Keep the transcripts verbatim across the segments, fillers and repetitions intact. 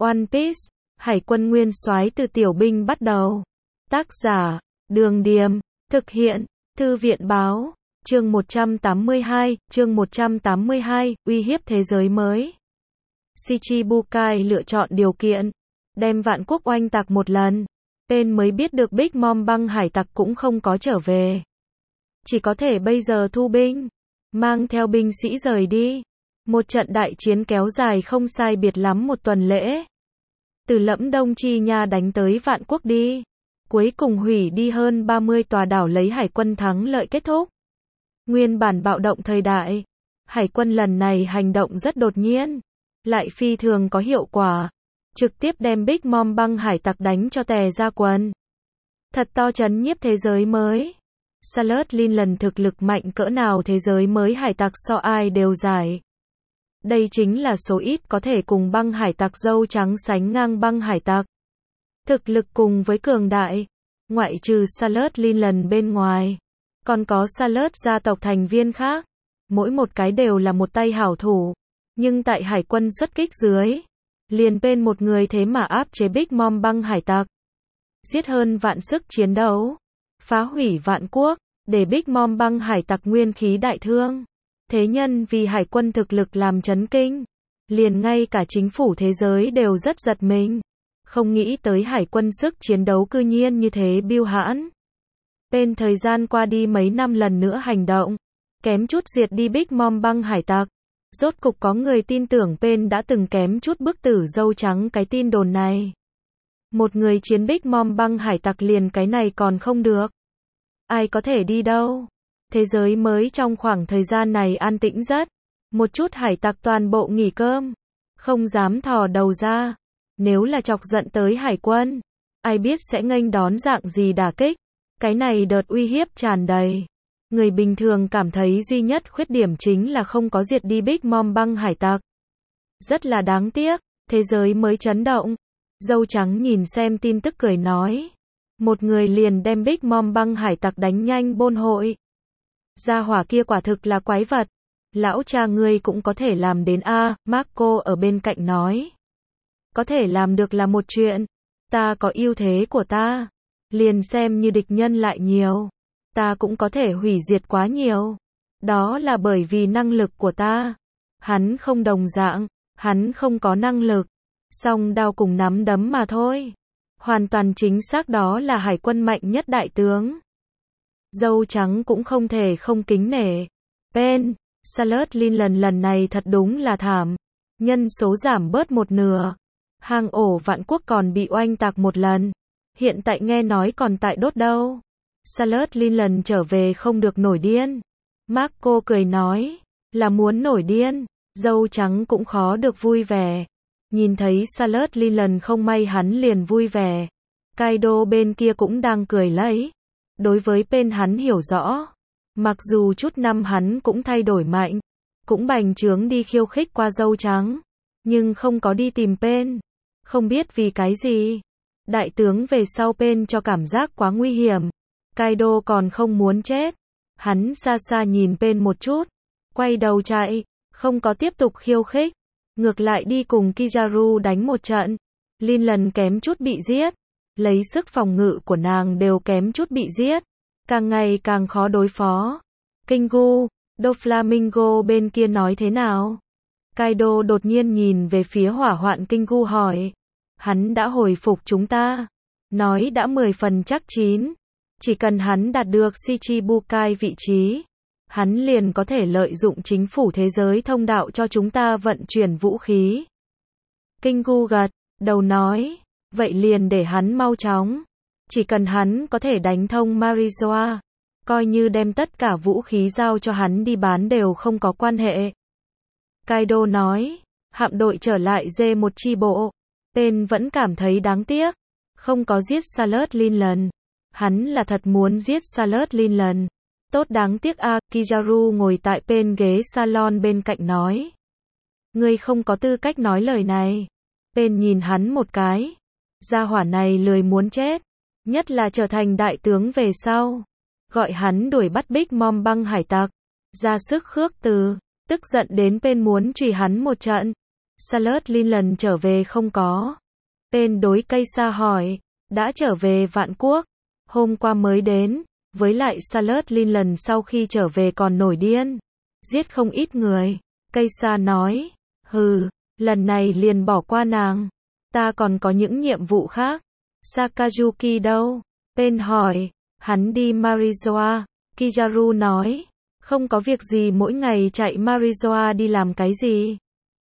One Piece, Hải quân nguyên soái từ tiểu binh bắt đầu. Tác giả, Đường Điềm, thực hiện, Thư viện Báo, chương một trăm tám mươi hai, chương một trăm tám mươi hai, uy hiếp thế giới mới. Shichibukai lựa chọn điều kiện, đem vạn quốc oanh tạc một lần. Pain mới biết được Big Mom băng hải tặc cũng không có trở về. Chỉ có thể bây giờ thu binh, mang theo binh sĩ rời đi. Một trận đại chiến kéo dài không sai biệt lắm một tuần lễ. Từ Lẫm Đông Chi Nha đánh tới Vạn Quốc đi. Cuối cùng hủy đi hơn ba mươi tòa đảo lấy hải quân thắng lợi kết thúc. Nguyên bản bạo động thời đại, hải quân lần này hành động rất đột nhiên, lại phi thường có hiệu quả. Trực tiếp đem Big Mom băng hải tặc đánh cho tè ra quần. Thật to chấn nhiếp thế giới mới. Sailor lần thực lực mạnh cỡ nào thế giới mới hải tặc so ai đều giải. Đây chính là số ít có thể cùng băng hải tặc dâu trắng sánh ngang băng hải tặc. Thực lực cùng với cường đại, ngoại trừ Sailor lần bên ngoài, còn có Sailor gia tộc thành viên khác. Mỗi một cái đều là một tay hảo thủ, nhưng tại hải quân xuất kích dưới, liền bên một người thế mà áp chế Big Mom băng hải tặc. Giết hơn vạn sức chiến đấu, phá hủy vạn quốc, để Big Mom băng hải tặc nguyên khí đại thương. Thế nhân vì hải quân thực lực làm chấn kinh, liền ngay cả chính phủ thế giới đều rất giật mình. Không nghĩ tới hải quân sức chiến đấu cư nhiên như thế biêu hãn. Bên thời gian qua đi mấy năm lần nữa hành động, kém chút diệt đi Big Mom băng hải tặc. Rốt cục có người tin tưởng Pain đã từng kém chút bức tử dâu trắng cái tin đồn này. Một người chiến Big Mom băng hải tặc liền cái này còn không được. Ai có thể đi đâu? Thế giới mới trong khoảng thời gian này an tĩnh rất. Một chút hải tặc toàn bộ nghỉ cơm, không dám thò đầu ra. Nếu là chọc giận tới hải quân, ai biết sẽ nghênh đón dạng gì đả kích. Cái này đợt uy hiếp tràn đầy. Người bình thường cảm thấy duy nhất khuyết điểm chính là không có diệt đi Big Mom băng hải tặc. Rất là đáng tiếc, thế giới mới chấn động. Dâu trắng nhìn xem tin tức cười nói. Một người liền đem Big Mom băng hải tặc đánh nhanh bôn hội. Gia hỏa kia quả thực là quái vật. Lão cha ngươi cũng có thể làm đến a, à, Marco ở bên cạnh nói. Có thể làm được là một chuyện. Ta có ưu thế của ta. Liền xem như địch nhân lại nhiều. Ta cũng có thể hủy diệt quá nhiều. Đó là bởi vì năng lực của ta. Hắn không đồng dạng. Hắn không có năng lực. Song đao cùng nắm đấm mà thôi. Hoàn toàn chính xác đó là hải quân mạnh nhất đại tướng. Dâu trắng cũng không thể không kính nể. Pain, Sailor lần lần này thật đúng là thảm. Nhân số giảm bớt một nửa. Hang ổ Vạn Quốc còn bị oanh tạc một lần. Hiện tại nghe nói còn tại đốt đâu. Sailor lần trở về không được nổi điên. Marco cười nói, là muốn nổi điên. Dâu trắng cũng khó được vui vẻ. Nhìn thấy Sailor lần không may hắn liền vui vẻ. Kaido bên kia cũng đang cười lấy. Đối với Pain hắn hiểu rõ. Mặc dù chút năm hắn cũng thay đổi mạnh. Cũng bành trướng đi khiêu khích qua dâu trắng. Nhưng không có đi tìm Pain. Không biết vì cái gì. Đại tướng về sau Pain cho cảm giác quá nguy hiểm. Kaido còn không muốn chết. Hắn xa xa nhìn Pain một chút. Quay đầu chạy. Không có tiếp tục khiêu khích. Ngược lại đi cùng Kizaru đánh một trận. Lin lần kém chút bị giết. Lấy sức phòng ngự của nàng đều kém chút bị giết. Càng ngày càng khó đối phó. Kingu, Doflamingo bên kia nói thế nào? Kaido đột nhiên nhìn về phía hỏa hoạn Kingu hỏi. Hắn đã hồi phục chúng ta. Nói đã mười phần chắc chín. Chỉ cần hắn đạt được Shichibukai vị trí. Hắn liền có thể lợi dụng chính phủ thế giới thông đạo cho chúng ta vận chuyển vũ khí. Kingu gật đầu nói. Vậy liền để hắn mau chóng. Chỉ cần hắn có thể đánh thông Marizoa. Coi như đem tất cả vũ khí giao cho hắn đi bán đều không có quan hệ. Kaido nói. Hạm đội trở lại dê một chi bộ. Pain vẫn cảm thấy đáng tiếc. Không có giết Sailor lần. Hắn là thật muốn giết Sailor lần. Tốt đáng tiếc a, à, Kizaru ngồi tại bên ghế salon bên cạnh nói. Ngươi không có tư cách nói lời này. Pain nhìn hắn một cái. Gia hỏa này lười muốn chết. Nhất là trở thành đại tướng về sau. Gọi hắn đuổi bắt Big Mom băng hải tặc. Ra sức khước từ. Tức giận đến Pain muốn truy hắn một trận. Salad Lincoln trở về không có? Bên đối cây xa hỏi, đã trở về Vạn Quốc, hôm qua mới đến, với lại Salad Lincoln sau khi trở về còn nổi điên, giết không ít người. Cây xa nói, hừ, lần này liền bỏ qua nàng, ta còn có những nhiệm vụ khác. Sakazuki đâu? Bên hỏi, hắn đi Marizoa. Kizaru nói, không có việc gì, mỗi ngày chạy Marizoa đi làm cái gì?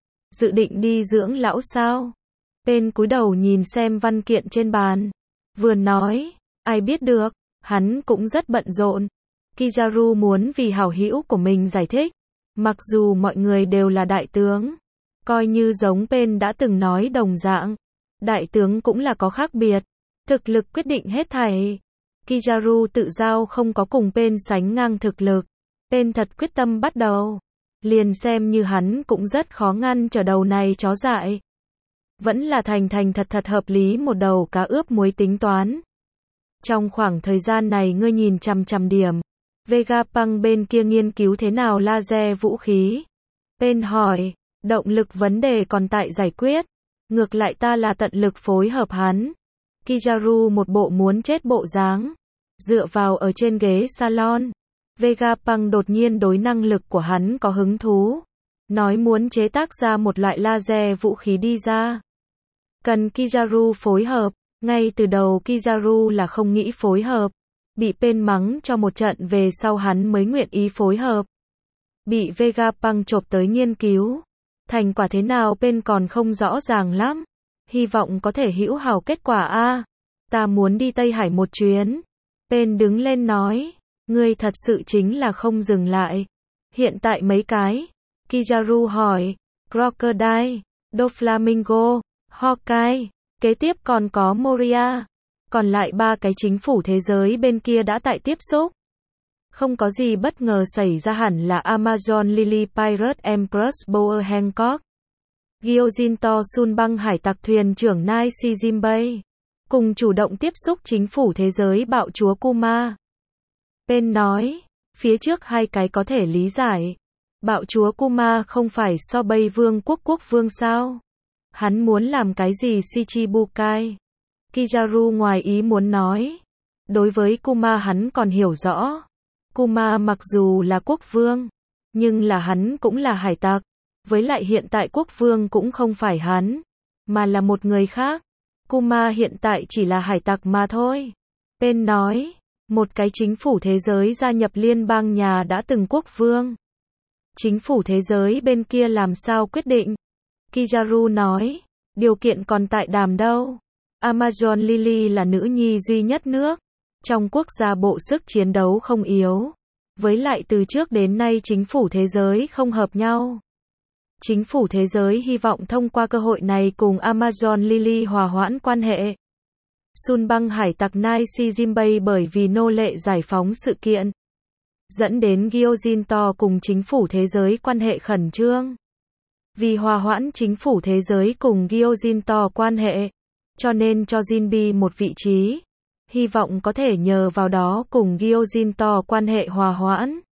Dự định đi dưỡng lão sao? Bên cúi đầu nhìn xem văn kiện trên bàn, vừa nói, ai biết được, hắn cũng rất bận rộn. Kizaru muốn vì hảo hữu của mình giải thích, mặc dù mọi người đều là đại tướng, coi như giống Pen đã từng nói đồng dạng, đại tướng cũng là có khác biệt, thực lực quyết định hết thảy. Kizaru tự giao không có cùng Pen sánh ngang thực lực, Pen thật quyết tâm bắt đầu, liền xem như hắn cũng rất khó ngăn trở đầu này chó dại. Vẫn là thành thành thật thật hợp lý một đầu cá ướp muối tính toán. Trong khoảng thời gian này ngươi nhìn chằm chằm điểm, Vegapunk bên kia nghiên cứu thế nào laser vũ khí? Pen hỏi, động lực vấn đề còn tại giải quyết, ngược lại ta là tận lực phối hợp hắn. Kizaru một bộ muốn chết bộ dáng, dựa vào ở trên ghế salon. Vegapunk đột nhiên đối năng lực của hắn có hứng thú, nói muốn chế tác ra một loại laser vũ khí đi ra. Cần Kizaru phối hợp, ngay từ đầu Kizaru là không nghĩ phối hợp, bị Pen mắng cho một trận về sau hắn mới nguyện ý phối hợp. Bị Vegapunk chộp tới nghiên cứu, thành quả thế nào Pen còn không rõ ràng lắm, hy vọng có thể hữu hảo kết quả a. Ta muốn đi Tây Hải một chuyến. Pen đứng lên nói, ngươi thật sự chính là không dừng lại. Hiện tại mấy cái? Kizaru hỏi, Crocodile, Doflamingo, Hawkeye, kế tiếp còn có Moria. Còn lại ba cái chính phủ thế giới bên kia đã tại tiếp xúc. Không có gì bất ngờ xảy ra, hẳn là Amazon Lily Pirate Empress Boer Hancock, Gyojinto Sunbang hải tặc thuyền trưởng Nai Shijinbei, cùng chủ động tiếp xúc chính phủ thế giới bạo chúa Kuma. Pen nói, phía trước hai cái có thể lý giải. Bạo chúa Kuma không phải Sobei vương quốc quốc vương sao? Hắn muốn làm cái gì Shichibukai? Kizaru ngoài ý muốn nói. Đối với Kuma hắn còn hiểu rõ. Kuma mặc dù là quốc vương, nhưng là hắn cũng là hải tặc. Với lại hiện tại quốc vương cũng không phải hắn, mà là một người khác. Kuma hiện tại chỉ là hải tặc mà thôi. Pen nói, một cái chính phủ thế giới gia nhập liên bang nhà đã từng quốc vương. Chính phủ thế giới bên kia làm sao quyết định? Kizaru nói, điều kiện còn tại đàm đâu. Amazon Lily là nữ nhi duy nhất nước trong quốc gia bộ sức chiến đấu không yếu. Với lại từ trước đến nay chính phủ thế giới không hợp nhau. Chính phủ thế giới hy vọng thông qua cơ hội này cùng Amazon Lily hòa hoãn quan hệ. Sunbang hải tặc Nai Shijinbei bởi vì nô lệ giải phóng sự kiện, dẫn đến Gyojinto cùng chính phủ thế giới quan hệ khẩn trương. Vì hòa hoãn chính phủ thế giới cùng Gyojinto quan hệ, cho nên cho Jinbi một vị trí, hy vọng có thể nhờ vào đó cùng Gyojinto quan hệ hòa hoãn.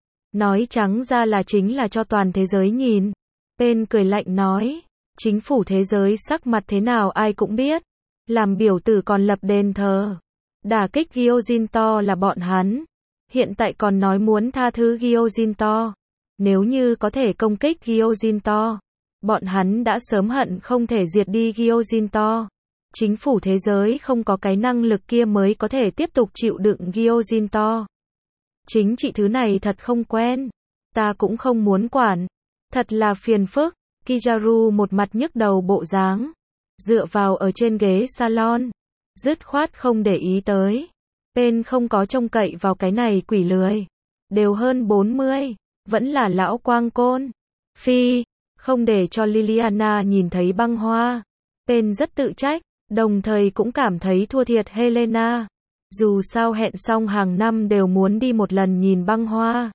Nói trắng ra là chính là cho toàn thế giới nhìn. Pen cười lạnh nói, chính phủ thế giới sắc mặt thế nào ai cũng biết, làm biểu tử còn lập đền thờ, đả kích Gyojinto là bọn hắn, hiện tại còn nói muốn tha thứ Gyojinto, nếu như có thể công kích Gyojinto, bọn hắn đã sớm hận không thể diệt đi Gyojinto. Chính phủ thế giới không có cái năng lực kia mới có thể tiếp tục chịu đựng Gyojinto. Chính trị thứ này thật không quen, ta cũng không muốn quản, thật là phiền phức. Kizaru một mặt nhức đầu bộ dáng, dựa vào ở trên ghế salon, dứt khoát không để ý tới. Pen không có trông cậy vào cái này quỷ lười, đều hơn bốn mươi, vẫn là lão quang côn. Phi, không để cho Liliana nhìn thấy băng hoa. Pen rất tự trách, đồng thời cũng cảm thấy thua thiệt Helena. Dù sao hẹn xong hàng năm đều muốn đi một lần nhìn băng hoa.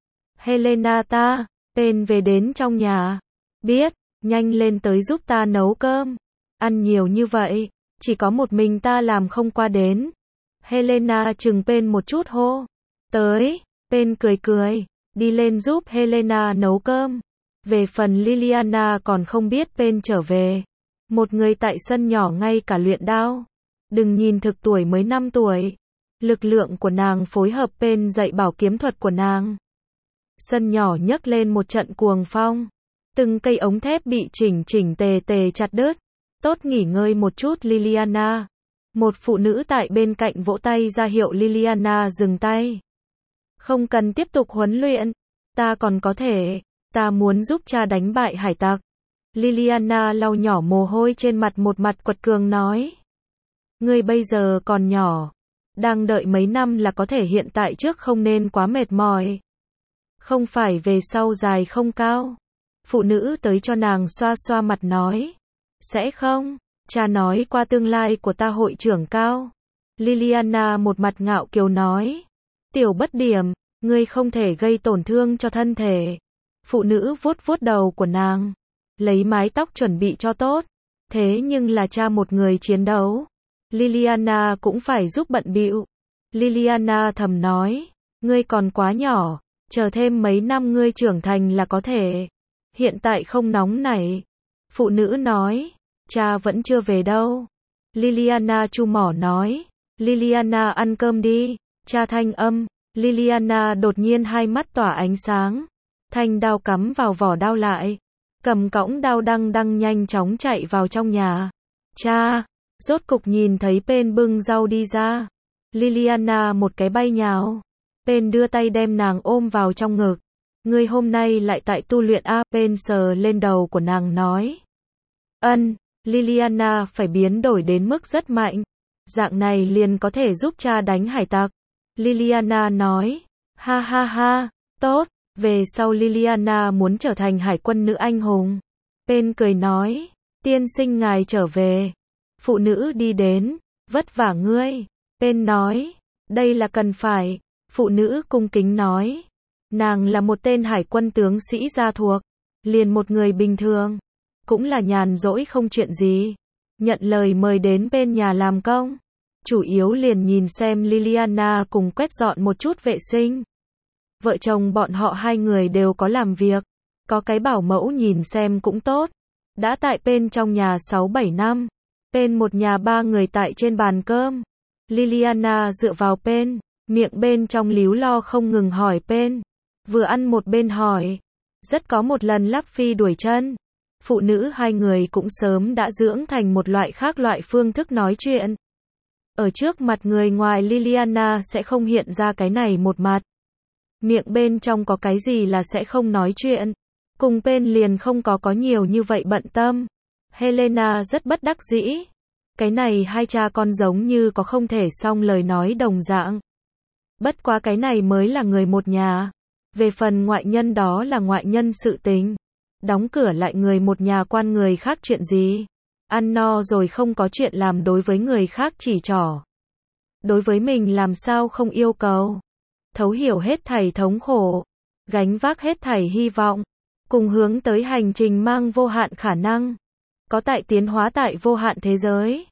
Helena ta, Pen về đến trong nhà. Biết, nhanh lên tới giúp ta nấu cơm. Ăn nhiều như vậy, chỉ có một mình ta làm không qua đến. Helena chừng Pen một chút hô. Tới, Pen cười cười, đi lên giúp Helena nấu cơm. Về phần Liliana còn không biết Pen trở về. Một người tại sân nhỏ ngay cả luyện đao. Đừng nhìn thực tuổi mới năm tuổi. Lực lượng của nàng phối hợp Pen dạy bảo kiếm thuật của nàng. Sân nhỏ nhấc lên một trận cuồng phong. Từng cây ống thép bị chỉnh chỉnh tề tề chặt đứt. Tốt nghỉ ngơi một chút Liliana. Một phụ nữ tại bên cạnh vỗ tay ra hiệu Liliana dừng tay. Không cần tiếp tục huấn luyện. Ta còn có thể. Ta muốn giúp cha đánh bại hải tặc. Liliana lau nhỏ mồ hôi trên mặt, một mặt quật cường nói. Ngươi bây giờ còn nhỏ. Đang đợi mấy năm là có thể, hiện tại trước không nên quá mệt mỏi. Không phải về sau dài không cao. Phụ nữ tới cho nàng xoa xoa mặt nói. Sẽ không. Cha nói qua tương lai của ta hội trưởng cao. Liliana một mặt ngạo kiều nói. Tiểu bất điểm, ngươi không thể gây tổn thương cho thân thể. Phụ nữ vuốt vuốt đầu của nàng. Lấy mái tóc chuẩn bị cho tốt. Thế nhưng là cha một người chiến đấu. Liliana cũng phải giúp bận bịu. Liliana thầm nói. Ngươi còn quá nhỏ. Chờ thêm mấy năm ngươi trưởng thành là có thể. Hiện tại không nóng nảy. Phụ nữ nói. Cha vẫn chưa về đâu. Liliana chu mỏ nói. Liliana ăn cơm đi. Cha thanh âm. Liliana đột nhiên hai mắt tỏa ánh sáng. Thanh đao cắm vào vỏ đao lại. Cầm cõng đao đăng đăng nhanh chóng chạy vào trong nhà. Cha. Rốt cục nhìn thấy Pen bưng rau đi ra. Liliana một cái bay nhào. Pen đưa tay đem nàng ôm vào trong ngực. Ngươi hôm nay lại tại tu luyện a? Pen sờ lên đầu của nàng nói. Ân. Liliana phải biến đổi đến mức rất mạnh. Dạng này liền có thể giúp cha đánh hải tặc. Liliana nói. Ha ha ha. Tốt. Về sau Liliana muốn trở thành hải quân nữ anh hùng. Pen cười nói. Tiên sinh ngài trở về. Phụ nữ đi đến. Vất vả ngươi. Pen nói. Đây là cần phải. Phụ nữ cung kính nói. Nàng là một tên hải quân tướng sĩ gia thuộc. Liền một người bình thường. Cũng là nhàn rỗi không chuyện gì. Nhận lời mời đến bên nhà làm công. Chủ yếu liền nhìn xem Liliana cùng quét dọn một chút vệ sinh. Vợ chồng bọn họ hai người đều có làm việc. Có cái bảo mẫu nhìn xem cũng tốt. Đã tại Pen trong nhà sáu bảy năm. Pen một nhà ba người tại trên bàn cơm. Liliana dựa vào Pen. Miệng bên trong líu lo không ngừng hỏi Pen. Vừa ăn một bên hỏi. Rất có một lần Lắp Phi đuổi chân. Phụ nữ hai người cũng sớm đã dưỡng thành một loại khác loại phương thức nói chuyện. Ở trước mặt người ngoài Liliana sẽ không hiện ra cái này một mặt. Miệng bên trong có cái gì là sẽ không nói chuyện. Cùng Pen liền không có có nhiều như vậy bận tâm. Helena rất bất đắc dĩ. Cái này hai cha con giống như có không thể xong lời nói đồng dạng. Bất quá cái này mới là người một nhà. Về phần ngoại nhân đó là ngoại nhân sự tình. Đóng cửa lại người một nhà quan người khác chuyện gì. Ăn no rồi không có chuyện làm đối với người khác chỉ trỏ. Đối với mình làm sao không yêu cầu. Thấu hiểu hết thảy thống khổ. Gánh vác hết thảy hy vọng. Cùng hướng tới hành trình mang vô hạn khả năng. Có tại tiến hóa tại vô hạn thế giới.